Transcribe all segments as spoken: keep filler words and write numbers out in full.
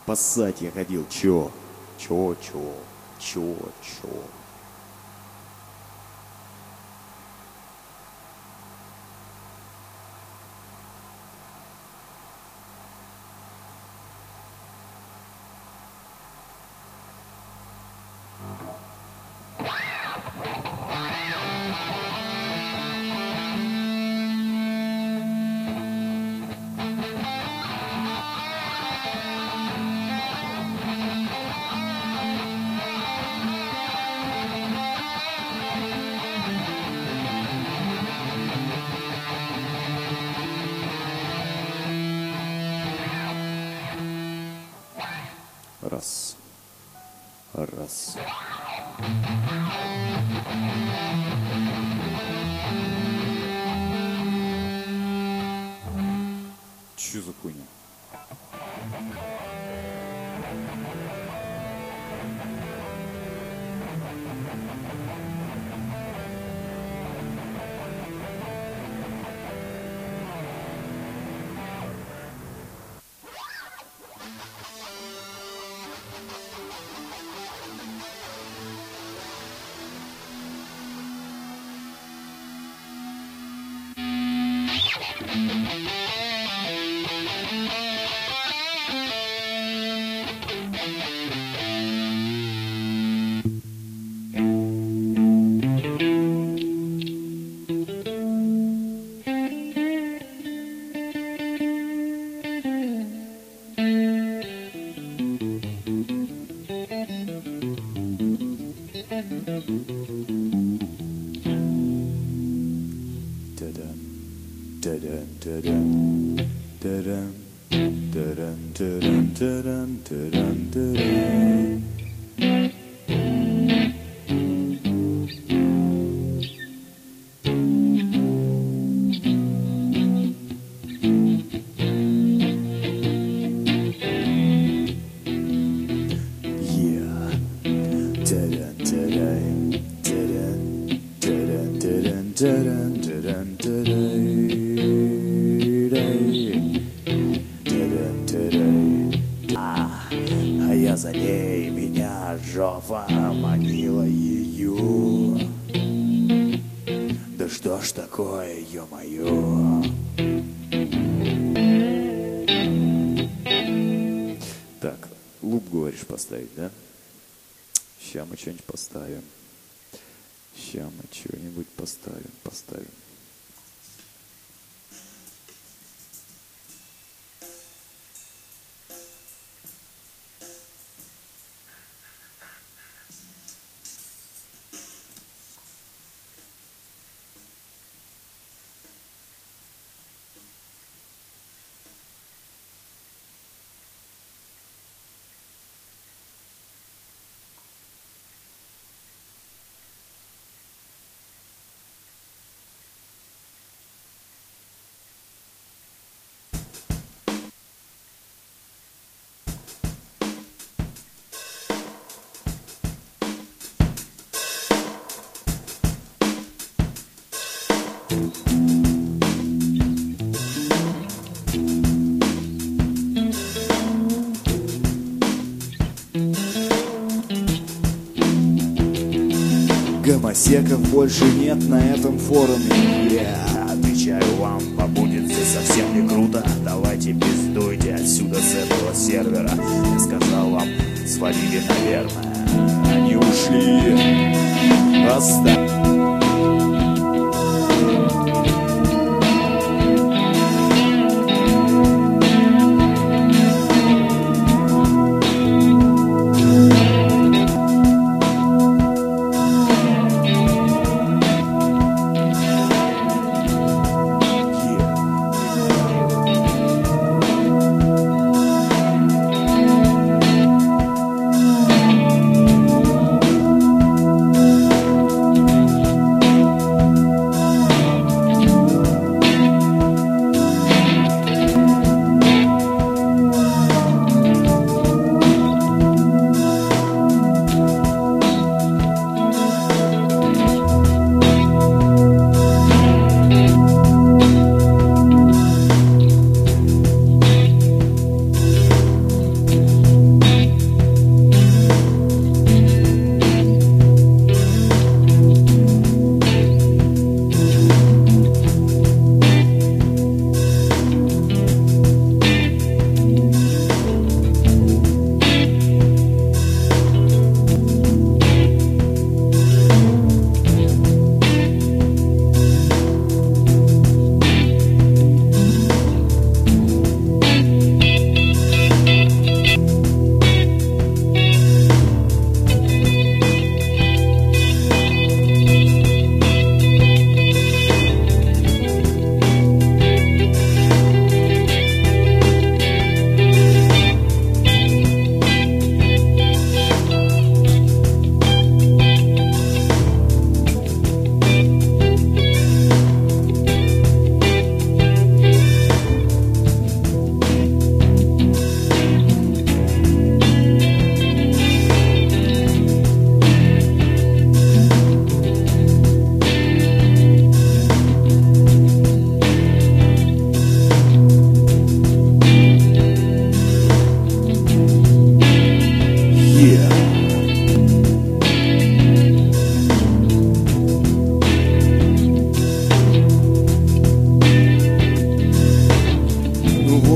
поссать я ходил. Чё? Чё, чё? Чё, чё? Раз. Раз. Чё за хуйня? А я за ней, меня жопа манила ее. Да что ж такое, ё-моё. Так, луп, говоришь, поставить, да? Ща мы что-нибудь поставим. Ща мы что-нибудь поставим, поставим. Гомосеков больше нет на этом форуме. Я отвечаю вам, а будет здесь совсем не круто. Давайте пиздуйте отсюда с этого сервера. Я сказал вам, свалили, наверное. Они ушли. Оставь.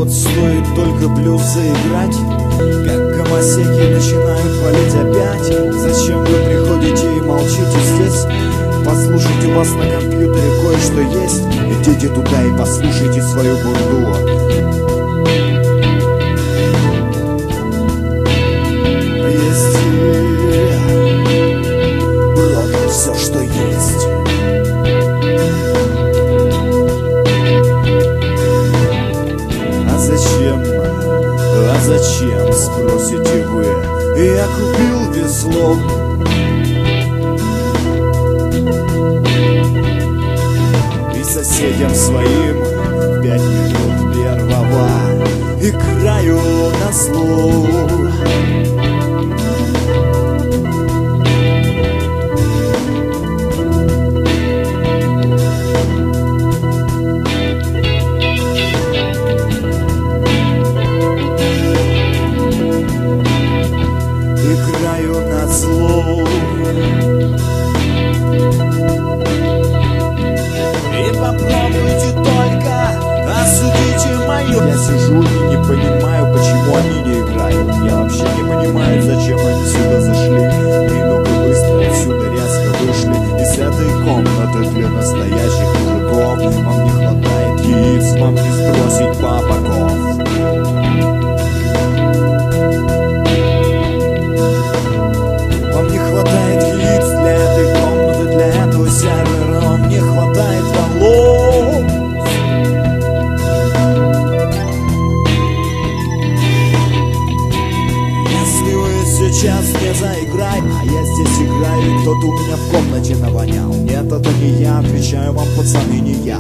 вот стоит только блюз заиграть, как гомосеки начинают валить опять. Зачем вы приходите и молчите здесь? Послушайте, у вас на компьютере кое-что есть. Идите туда и послушайте свою бурду. Есть брошу все, что есть. А зачем, а зачем, спросите вы? Я купил весло. Соседям своим пять минут первого играю на слух. Играю на слух. Попробуйте только, осудите мою. Я сижу и не понимаю, почему они не играют. Я вообще не понимаю, зачем они сюда зашли. И ну-ка быстро отсюда резко вышли из этой комнаты для настоящих мужиков. Вам не хватает яиц, вам не сбросить папаков. Вам не хватает яиц для этой комнаты, для этого сервера. Вам не хватает волос. Если вы сейчас не заиграете, а я здесь играю, и кто-то у меня в комнате навонял. Нет, это не я, отвечаю вам, пацаны, не я.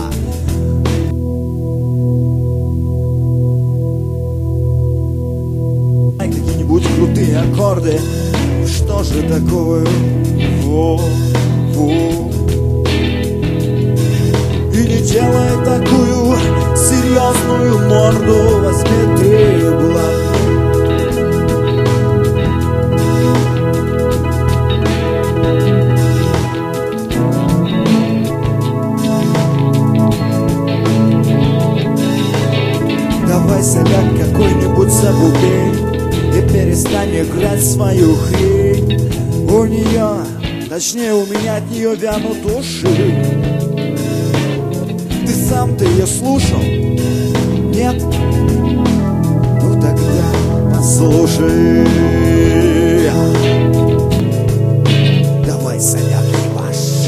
Какие-нибудь крутые аккорды. Что же такое? Во, во. И не делай такую серьезную морду. Возьми ты бланк. Давай соляк какой-нибудь забубей и перестань играть свою хрень. У нее, точнее у меня от нее вянут уши. Ты сам-то ее слушал? Нет? Ну тогда послушай. Давай соляк ебашь.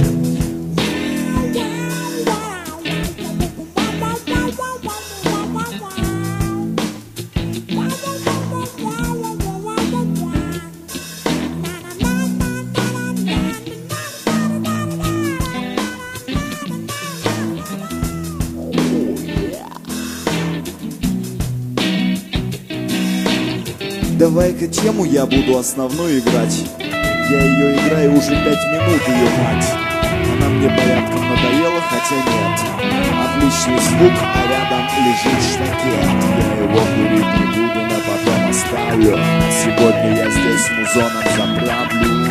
Давай-ка тему я буду основную играть. Я ее играю уже пять минут, ее мать. Она мне порядком надоела, хотя нет. Отличный звук, а рядом лежит штакет. Я его курить не буду, но потом оставлю. А сегодня я здесь музоном заправлю.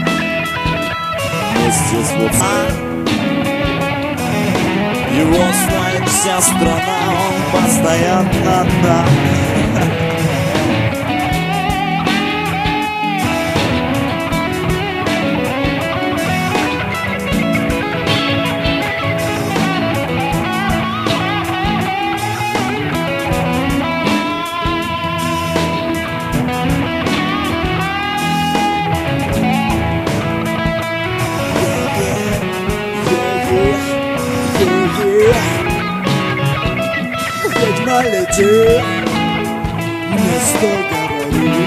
Вместе с вот... Его знает вся страна, он постоянно там. Ведьма, лети, не стой, говори.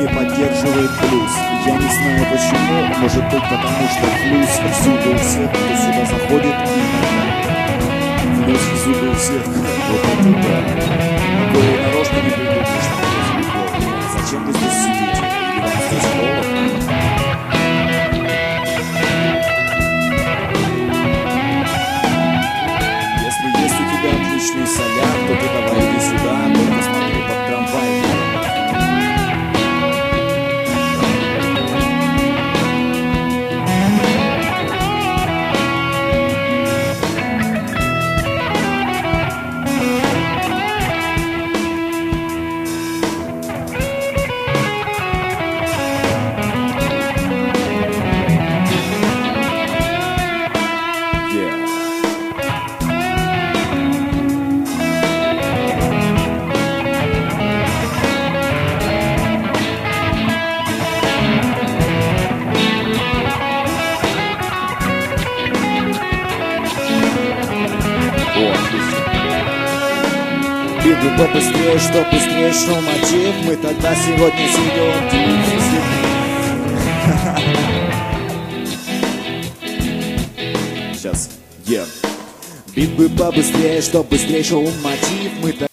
не поддерживает плюс. Я не знаю почему, может быть потому что плюс всюду у всех, кто сюда заходит. Плюс всюду у всех, вот это да. Такое нарочно не придумаешь, что это. Зачем вы здесь сидите? Или вам здесь холодно? Если есть у тебя отличный соляр, то ты давай иди сюда, только смотри под трамвай. Бегу побыстрее, чтоб быстрее шел мотив. Мы тогда сегодня сидим Сейчас, yeah. Бит бы побыстрее, чтоб быстрее шел мотив. Мы